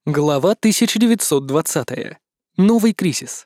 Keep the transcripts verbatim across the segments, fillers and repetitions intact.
Глава тысяча девятьсот двадцатая. Новый кризис.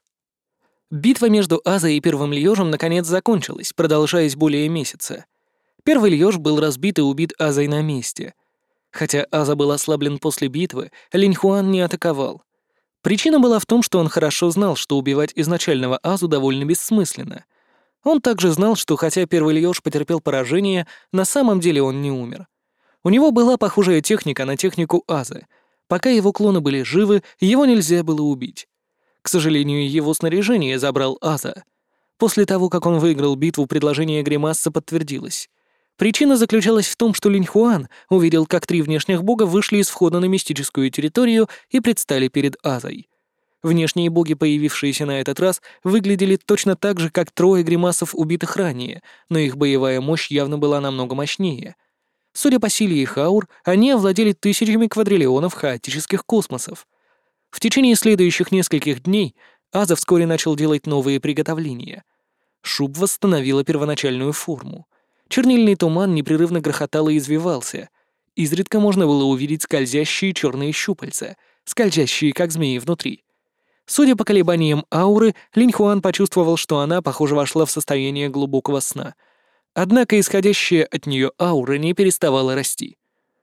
Битва между Азой и Первым Льёжем наконец закончилась, продолжаясь более месяца. Первый Льёж был разбит и убит Азой на месте. Хотя Аза был ослаблен после битвы, Линьхуан не атаковал. Причина была в том, что он хорошо знал, что убивать изначального Азу довольно бессмысленно. Он также знал, что хотя Первый Льёж потерпел поражение, на самом деле он не умер. У него была похожая техника на технику Азы. Пока его клоны были живы, его нельзя было убить. К сожалению, его снаряжение забрал Аза. После того, как он выиграл битву, предложение Гримасса подтвердилось. Причина заключалась в том, что Линьхуан увидел, как три внешних бога вышли из входа на мистическую территорию и предстали перед Азой. Внешние боги, появившиеся на этот раз, выглядели точно так же, как трое Гримассов, убитых ранее, но их боевая мощь явно была намного мощнее. Судя по силе их аур, они овладели тысячами квадриллионов хаотических космосов. В течение следующих нескольких дней Аза вскоре начал делать новые приготовления. Шуб восстановила первоначальную форму. Чернильный туман непрерывно грохотал и извивался. Изредка можно было увидеть скользящие черные щупальца, скользящие как змеи внутри. Судя по колебаниям ауры, Линьхуан почувствовал, что она, похоже, вошла в состояние глубокого сна — Однако исходящая от нее аура не переставала расти.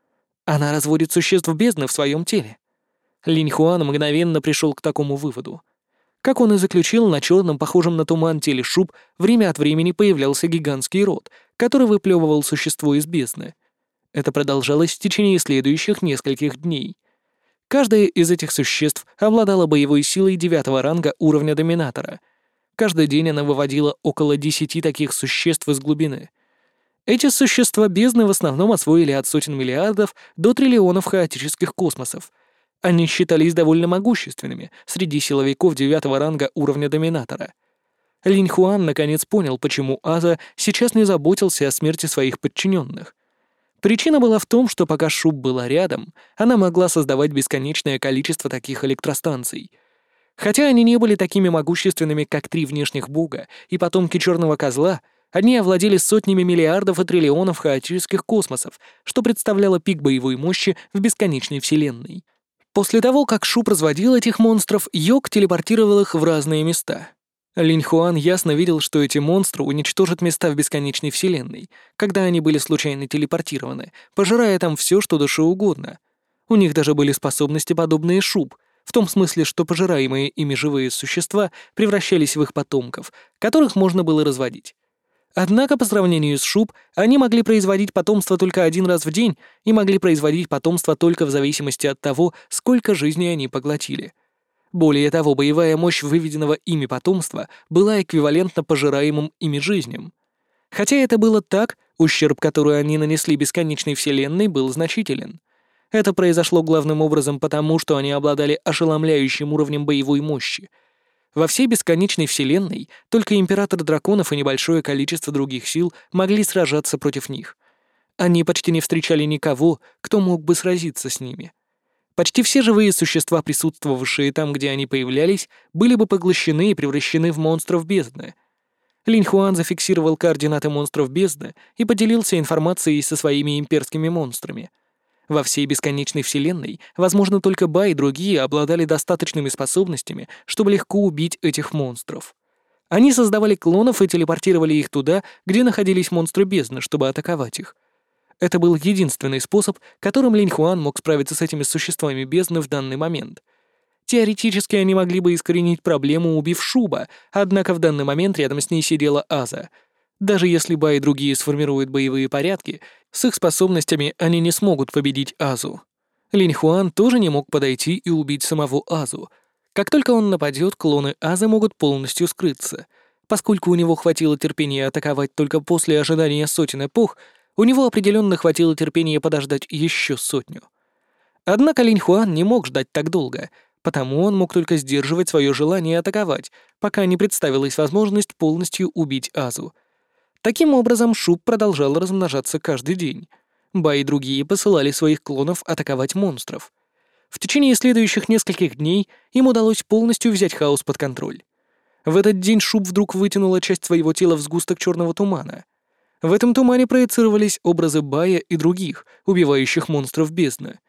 Она разводит существ бездны в своем теле. Линьхуан мгновенно пришел к такому выводу. Как он и заключил, на черном, похожем на туман теле Шуб время от времени появлялся гигантский рот, который выплевывал существо из бездны. Это продолжалось в течение следующих нескольких дней. Каждое из этих существ обладало боевой силой девятого ранга уровня Доминатора. Каждый день она выводила около десяти таких существ из глубины. Эти существа бездны в основном освоили от сотен миллиардов до триллионов хаотических космосов. Они считались довольно могущественными среди силовиков девятого ранга уровня Доминатора. Линьхуан наконец понял, почему Аза сейчас не заботился о смерти своих подчиненных. Причина была в том, что пока Шуб была рядом, она могла создавать бесконечное количество таких электростанций — Хотя они не были такими могущественными, как три внешних бога и потомки Черного Козла, они овладели сотнями миллиардов и триллионов хаотических космосов, что представляло пик боевой мощи в бесконечной вселенной. После того, как Шуб разводил этих монстров, Йог телепортировал их в разные места. Линьхуан ясно видел, что эти монстры уничтожат места в бесконечной вселенной, когда они были случайно телепортированы, пожирая там все, что душе угодно. У них даже были способности, подобные Шуб, в том смысле, что пожираемые ими живые существа превращались в их потомков, которых можно было разводить. Однако, по сравнению с Шуб, они могли производить потомство только один раз в день и могли производить потомство только в зависимости от того, сколько жизней они поглотили. Более того, боевая мощь выведенного ими потомства была эквивалентна пожираемым ими жизням. Хотя это было так, ущерб, который они нанесли бесконечной вселенной, был значителен. Это произошло главным образом потому, что они обладали ошеломляющим уровнем боевой мощи. Во всей бесконечной вселенной только Император Драконов и небольшое количество других сил могли сражаться против них. Они почти не встречали никого, кто мог бы сразиться с ними. Почти все живые существа, присутствовавшие там, где они появлялись, были бы поглощены и превращены в монстров бездны. Линьхуан зафиксировал координаты монстров бездны и поделился информацией со своими имперскими монстрами. Во всей бесконечной вселенной, возможно, только Ба и другие обладали достаточными способностями, чтобы легко убить этих монстров. Они создавали клонов и телепортировали их туда, где находились монстры бездны, чтобы атаковать их. Это был единственный способ, которым Линьхуан мог справиться с этими существами бездны в данный момент. Теоретически они могли бы искоренить проблему, убив Шуба, однако в данный момент рядом с ней сидела Аза. Даже если Ба и другие сформируют боевые порядки, с их способностями они не смогут победить Азу. Линьхуан тоже не мог подойти и убить самого Азу. Как только он нападет, клоны Азы могут полностью скрыться. Поскольку у него хватило терпения атаковать только после ожидания сотен эпох, у него определенно хватило терпения подождать еще сотню. Однако Линьхуан не мог ждать так долго, потому он мог только сдерживать свое желание атаковать, пока не представилась возможность полностью убить Азу. Таким образом, Шуб продолжал размножаться каждый день. Ба и другие посылали своих клонов атаковать монстров. В течение следующих нескольких дней им удалось полностью взять хаос под контроль. В этот день Шуб вдруг вытянула часть своего тела в сгусток черного тумана. В этом тумане проецировались образы Бая и других, убивающих монстров бездны.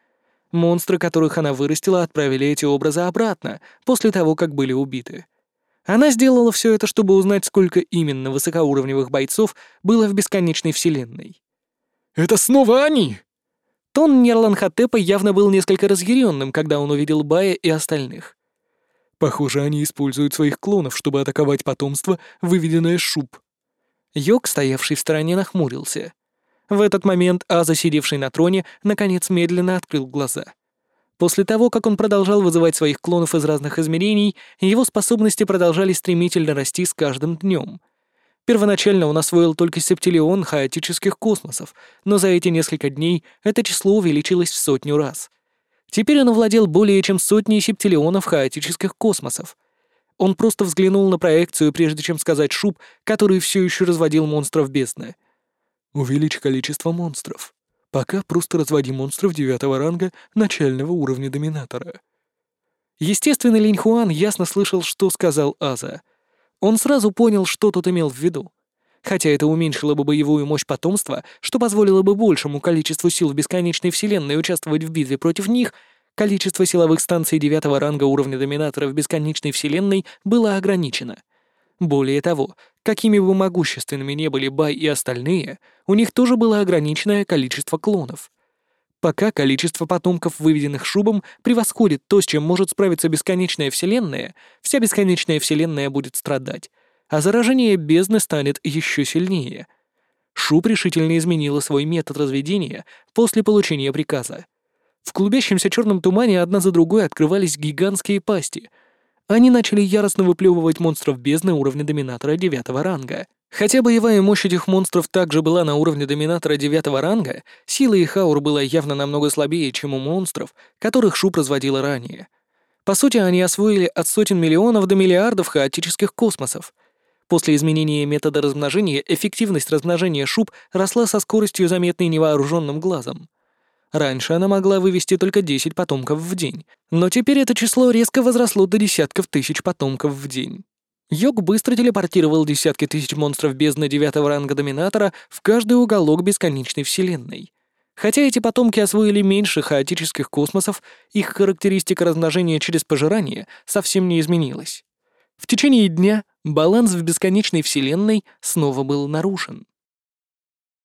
Монстры, которых она вырастила, отправили эти образы обратно, после того, как были убиты. Она сделала все это, чтобы узнать, сколько именно высокоуровневых бойцов было в бесконечной вселенной. «Это снова они!» Тон Нерланхотепа явно был несколько разъяренным, когда он увидел Бая и остальных. «Похоже, они используют своих клонов, чтобы атаковать потомство, выведенное с шуб». Йог, стоявший в стороне, нахмурился. В этот момент Аза, сидевший на троне, наконец медленно открыл глаза. После того, как он продолжал вызывать своих клонов из разных измерений, его способности продолжали стремительно расти с каждым днем. Первоначально он освоил только септиллион хаотических космосов, но за эти несколько дней это число увеличилось в сотню раз. Теперь он овладел более чем сотней септиллионов хаотических космосов. Он просто взглянул на проекцию, прежде чем сказать Шуб, который все еще разводил монстров бездны. «Увеличь количество монстров. Пока просто разводи монстров девятого ранга начального уровня доминатора». Естественно, Линь Хуан ясно слышал, что сказал Аза. Он сразу понял, что тот имел в виду. Хотя это уменьшило бы боевую мощь потомства, что позволило бы большему количеству сил в бесконечной вселенной участвовать в битве против них, количество силовых станций девятого ранга уровня доминатора в бесконечной вселенной было ограничено. Более того, какими бы могущественными не были Бай и остальные, у них тоже было ограниченное количество клонов. Пока количество потомков, выведенных Шубом, превосходит то, с чем может справиться бесконечная вселенная, вся бесконечная вселенная будет страдать, а заражение бездны станет еще сильнее. Шуб решительно изменила свой метод разведения после получения приказа. В клубящемся черном тумане одна за другой открывались гигантские пасти. Они начали яростно выплевывать монстров бездны уровня доминатора девятого ранга. Хотя боевая мощь этих монстров также была на уровне доминатора девятого ранга, сила их аур была явно намного слабее, чем у монстров, которых Шуб разводила ранее. По сути, они освоили от сотен миллионов до миллиардов хаотических космосов. После изменения метода размножения эффективность размножения Шуб росла со скоростью, заметной невооруженным глазом. Раньше она могла вывести только десять потомков в день, но теперь это число резко возросло до десятков тысяч потомков в день. Йог быстро телепортировал десятки тысяч монстров бездны девятого ранга доминатора в каждый уголок бесконечной вселенной. Хотя эти потомки освоили меньше хаотических космосов, их характеристика размножения через пожирание совсем не изменилась. В течение дня баланс в бесконечной вселенной снова был нарушен.